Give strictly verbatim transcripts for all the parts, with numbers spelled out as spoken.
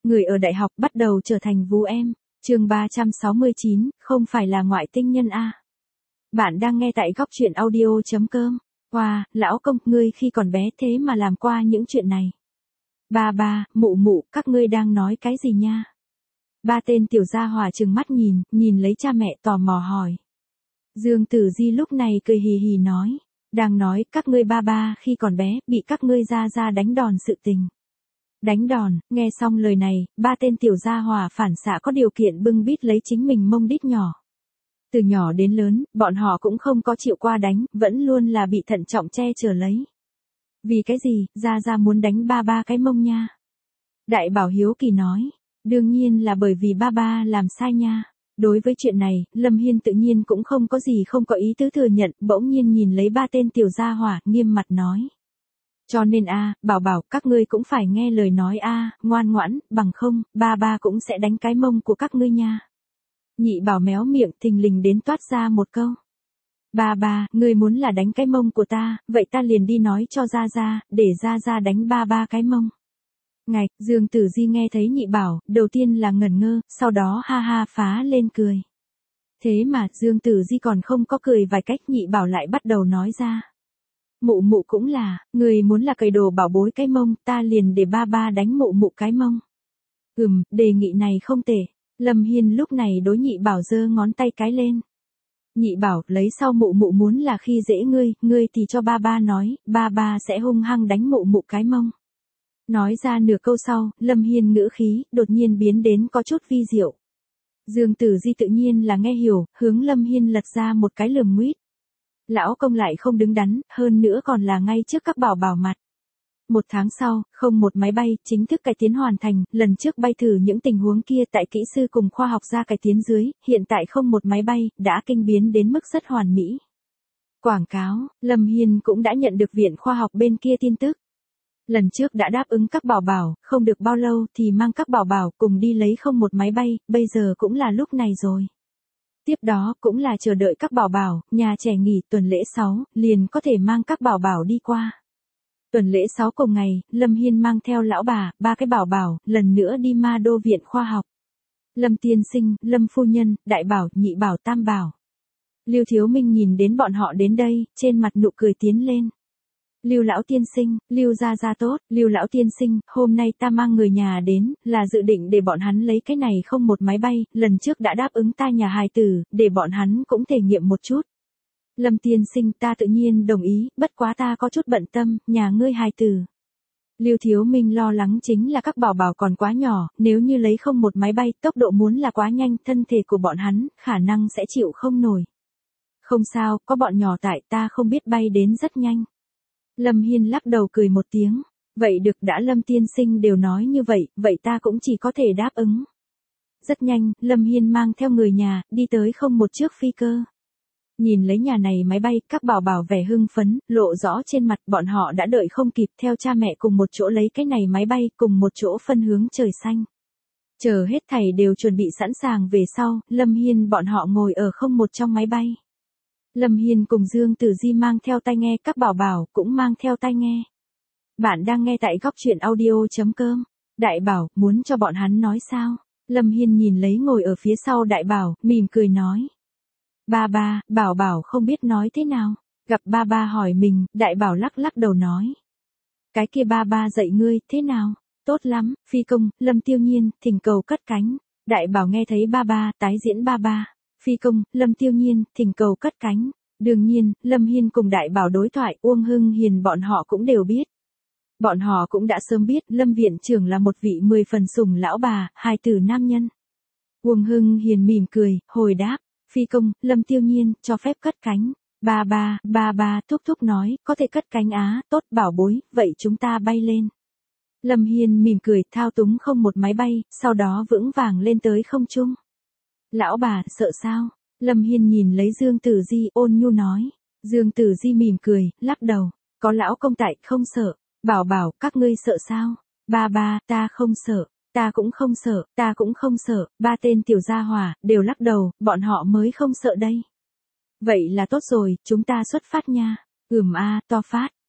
Người ở đại học bắt đầu trở thành vú em. Chương ba trăm sáu mươi chín, không phải là ngoại tinh nhân a. Bạn đang nghe tại góc truyện audio chấm com. Wow, lão công, ngươi khi còn bé thế mà làm qua những chuyện này. Ba ba, mụ mụ, các ngươi đang nói cái gì nha? Ba tên tiểu gia hỏa trừng mắt nhìn, nhìn lấy cha mẹ tò mò hỏi. Dương Tử Di lúc này cười hì hì nói, đang nói các ngươi ba ba khi còn bé bị các ngươi ra ra đánh đòn sự tình. Đánh đòn, nghe xong lời này, ba tên tiểu gia hỏa phản xạ có điều kiện bưng bít lấy chính mình mông đít nhỏ. Từ nhỏ đến lớn, bọn họ cũng không có chịu qua đánh, vẫn luôn là bị thận trọng che chở lấy. Vì cái gì, ra ra muốn đánh ba ba cái mông nha? Đại Bảo hiếu kỳ nói, đương nhiên là bởi vì ba ba làm sai nha. Đối với chuyện này, Lâm Hiên tự nhiên cũng không có gì không có ý tứ thừa nhận, bỗng nhiên nhìn lấy ba tên tiểu gia hỏa, nghiêm mặt nói. Cho nên a, Bảo Bảo, các ngươi cũng phải nghe lời nói a, ngoan ngoãn, bằng không, ba ba cũng sẽ đánh cái mông của các ngươi nha. Nhị Bảo méo miệng thình lình đến toát ra một câu. Ba ba, ngươi muốn là đánh cái mông của ta, vậy ta liền đi nói cho Gia Gia, để Gia Gia đánh ba ba cái mông. Ngạch, Dương Tử Di nghe thấy Nhị Bảo, đầu tiên là ngẩn ngơ, sau đó ha ha phá lên cười. Thế mà, Dương Tử Di còn không có cười vài cách, Nhị Bảo lại bắt đầu nói ra. Mụ mụ cũng là, người muốn là cầy đồ bảo bối cái mông, ta liền để ba ba đánh mụ mụ cái mông. Ừm, đề nghị này không tệ. Lâm Hiên lúc này đối Nhị Bảo giơ ngón tay cái lên. Nhị Bảo, lấy sau mụ mụ muốn là khi dễ ngươi, ngươi thì cho ba ba nói, ba ba sẽ hung hăng đánh mụ mụ cái mông. Nói ra nửa câu sau, Lâm Hiên ngữ khí, đột nhiên biến đến có chút vi diệu. Dương Tử Di tự nhiên là nghe hiểu, hướng Lâm Hiên lật ra một cái lườm nguýt. Lão công lại không đứng đắn, hơn nữa còn là ngay trước các bảo bảo mặt. Một tháng sau, không một máy bay, chính thức cải tiến hoàn thành, lần trước bay thử những tình huống kia tại kỹ sư cùng khoa học gia cải tiến dưới, hiện tại không một máy bay, đã kinh biến đến mức rất hoàn mỹ. Quảng cáo, Lâm Hiên cũng đã nhận được viện khoa học bên kia tin tức. Lần trước đã đáp ứng các bảo bảo, không được bao lâu thì mang các bảo bảo cùng đi lấy không một máy bay, bây giờ cũng là lúc này rồi. Tiếp đó cũng là chờ đợi các bảo bảo, nhà trẻ nghỉ tuần lễ sáu, liền có thể mang các bảo bảo đi qua. Tuần lễ sáu cùng ngày, Lâm Hiên mang theo lão bà, ba cái bảo bảo, lần nữa đi Ma Đô viện khoa học. Lâm tiên sinh, Lâm phu nhân, Đại Bảo, Nhị Bảo, Tam Bảo. Lưu Thiếu Minh nhìn đến bọn họ đến đây, trên mặt nụ cười tiến lên. Lưu lão tiên sinh, Lưu gia gia tốt, Lưu lão tiên sinh, hôm nay ta mang người nhà đến, là dự định để bọn hắn lấy cái này không một máy bay, lần trước đã đáp ứng ta nhà hài tử, để bọn hắn cũng thể nghiệm một chút. Lâm tiên sinh, ta tự nhiên đồng ý, bất quá ta có chút bận tâm, nhà ngươi hài tử. Lưu Thiếu Minh lo lắng chính là các bảo bảo còn quá nhỏ, nếu như lấy không một máy bay, tốc độ muốn là quá nhanh, thân thể của bọn hắn, khả năng sẽ chịu không nổi. Không sao, có bọn nhỏ tại, ta không biết bay đến rất nhanh. Lâm Hiên lắc đầu cười một tiếng. Vậy được, đã Lâm tiên sinh đều nói như vậy, vậy ta cũng chỉ có thể đáp ứng. Rất nhanh, Lâm Hiên mang theo người nhà, đi tới không một chiếc phi cơ. Nhìn lấy nhà này máy bay, các bảo bảo vẻ hưng phấn, lộ rõ trên mặt, bọn họ đã đợi không kịp theo cha mẹ cùng một chỗ lấy cái này máy bay, cùng một chỗ phân hướng trời xanh. Chờ hết thảy đều chuẩn bị sẵn sàng về sau, Lâm Hiên bọn họ ngồi ở không một trong máy bay. Lâm Hiên cùng Dương Tử Di mang theo tai nghe, các bảo bảo cũng mang theo tai nghe. Bạn đang nghe tại góc truyện audio chấm com. Đại Bảo, muốn cho bọn hắn nói sao? Lâm Hiên nhìn lấy ngồi ở phía sau Đại Bảo, mỉm cười nói. Ba ba, Bảo Bảo không biết nói thế nào. Gặp ba ba hỏi mình, Đại Bảo lắc lắc đầu nói. Cái kia ba ba dạy ngươi, thế nào? Tốt lắm, phi công, Lâm Tiêu Nhiên, thỉnh cầu cất cánh. Đại Bảo nghe thấy ba ba, tái diễn ba ba. Phi công, Lâm Tiêu Nhiên, thỉnh cầu cất cánh. Đương nhiên, Lâm Hiên cùng Đại Bảo đối thoại, Uông Hưng Hiền bọn họ cũng đều biết. Bọn họ cũng đã sớm biết, Lâm viện trưởng là một vị mười phần sủng lão bà, hài tử nam nhân. Uông Hưng Hiền mỉm cười, hồi đáp, phi công, Lâm Tiêu Nhiên, cho phép cất cánh. Ba ba, ba ba, thúc thúc nói, có thể cất cánh á, tốt bảo bối, vậy chúng ta bay lên. Lâm Hiên mỉm cười, thao túng không một máy bay, sau đó vững vàng lên tới không trung. Lão bà, sợ sao? Lâm Hiên nhìn lấy Dương Tử Di, ôn nhu nói. Dương Tử Di mỉm cười, lắc đầu. Có lão công tại, không sợ. Bảo Bảo, các ngươi sợ sao? Ba ba, ta không sợ. Ta cũng không sợ, ta cũng không sợ. Ba tên tiểu gia hỏa, đều lắc đầu, bọn họ mới không sợ đây. Vậy là tốt rồi, chúng ta xuất phát nha. Ừm a, to phát.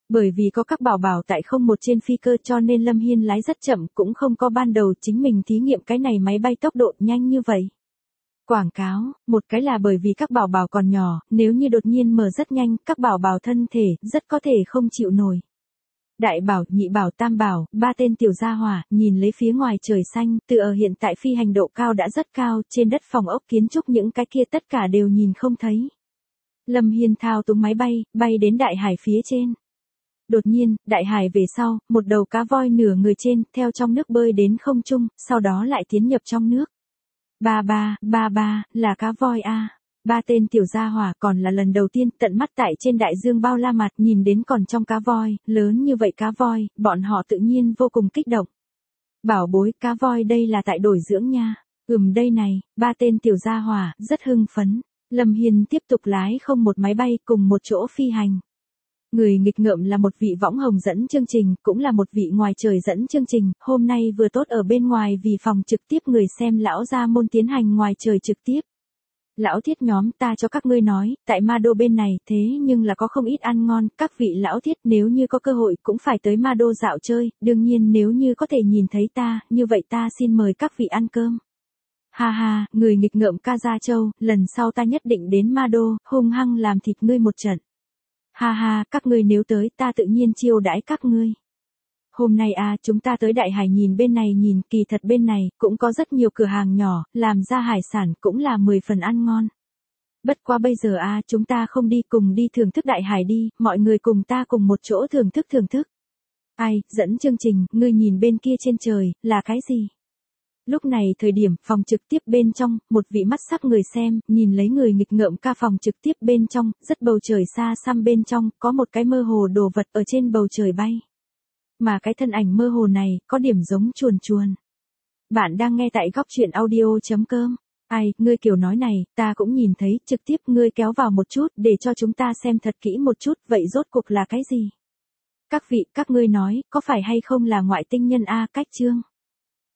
Bởi vì có các bảo bảo tại không một trên phi cơ cho nên Lâm Hiên lái rất chậm, cũng không có ban đầu chính mình thí nghiệm cái này máy bay tốc độ nhanh như vậy. Quảng cáo, một cái là bởi vì các bảo bảo còn nhỏ, nếu như đột nhiên mở rất nhanh, các bảo bảo thân thể rất có thể không chịu nổi. Đại bảo, nhị bảo, tam bảo, ba tên tiểu gia hỏa, nhìn lấy phía ngoài trời xanh, từ ở hiện tại phi hành độ cao đã rất cao, trên đất phòng ốc kiến trúc những cái kia tất cả đều nhìn không thấy. Lâm Hiên thao túng máy bay, bay đến đại hải phía trên. Đột nhiên, đại hải về sau, một đầu cá voi nửa người trên, theo trong nước bơi đến không trung, sau đó lại tiến nhập trong nước. Ba ba, ba ba, là cá voi a. Ba tên tiểu gia hỏa còn là lần đầu tiên tận mắt tại trên đại dương bao la mặt nhìn đến còn trong cá voi, lớn như vậy cá voi, bọn họ tự nhiên vô cùng kích động. Bảo bối, cá voi đây là tại đổi dưỡng nha. Ừm đây này, ba tên tiểu gia hỏa, rất hưng phấn. Lâm Hiên tiếp tục lái không một máy bay cùng một chỗ phi hành. Người nghịch ngợm là một vị võng hồng dẫn chương trình, cũng là một vị ngoài trời dẫn chương trình, hôm nay vừa tốt ở bên ngoài vì phòng trực tiếp người xem lão gia môn tiến hành ngoài trời trực tiếp. Lão thiết nhóm ta cho các ngươi nói, tại Ma Đô bên này thế nhưng là có không ít ăn ngon, các vị lão thiết nếu như có cơ hội cũng phải tới Ma Đô dạo chơi, đương nhiên nếu như có thể nhìn thấy ta, như vậy ta xin mời các vị ăn cơm. Ha ha, người nghịch ngợm ca Gia Châu, lần sau ta nhất định đến Ma Đô, hung hăng làm thịt ngươi một trận. Ha ha, các ngươi nếu tới ta tự nhiên chiêu đãi các ngươi. Hôm nay à chúng ta tới đại hải nhìn bên này nhìn, kỳ thật bên này cũng có rất nhiều cửa hàng nhỏ, làm ra hải sản cũng là mười phần ăn ngon. Bất quá bây giờ à chúng ta không đi cùng đi thưởng thức đại hải đi, mọi người cùng ta cùng một chỗ thưởng thức thưởng thức. Ai, dẫn chương trình, ngươi nhìn bên kia trên trời, là cái gì? Lúc này thời điểm phòng trực tiếp bên trong, một vị mắt sắc người xem, nhìn lấy người nghịch ngợm ca phòng trực tiếp bên trong, rất bầu trời xa xăm bên trong, có một cái mơ hồ đồ vật ở trên bầu trời bay. Mà cái thân ảnh mơ hồ này, có điểm giống chuồn chuồn. Bạn đang nghe tại góc truyện audio.com. Ai, ngươi kiểu nói này, ta cũng nhìn thấy, trực tiếp ngươi kéo vào một chút, để cho chúng ta xem thật kỹ một chút, vậy rốt cuộc là cái gì? Các vị, các ngươi nói, có phải hay không là ngoại tinh nhân a cách chương?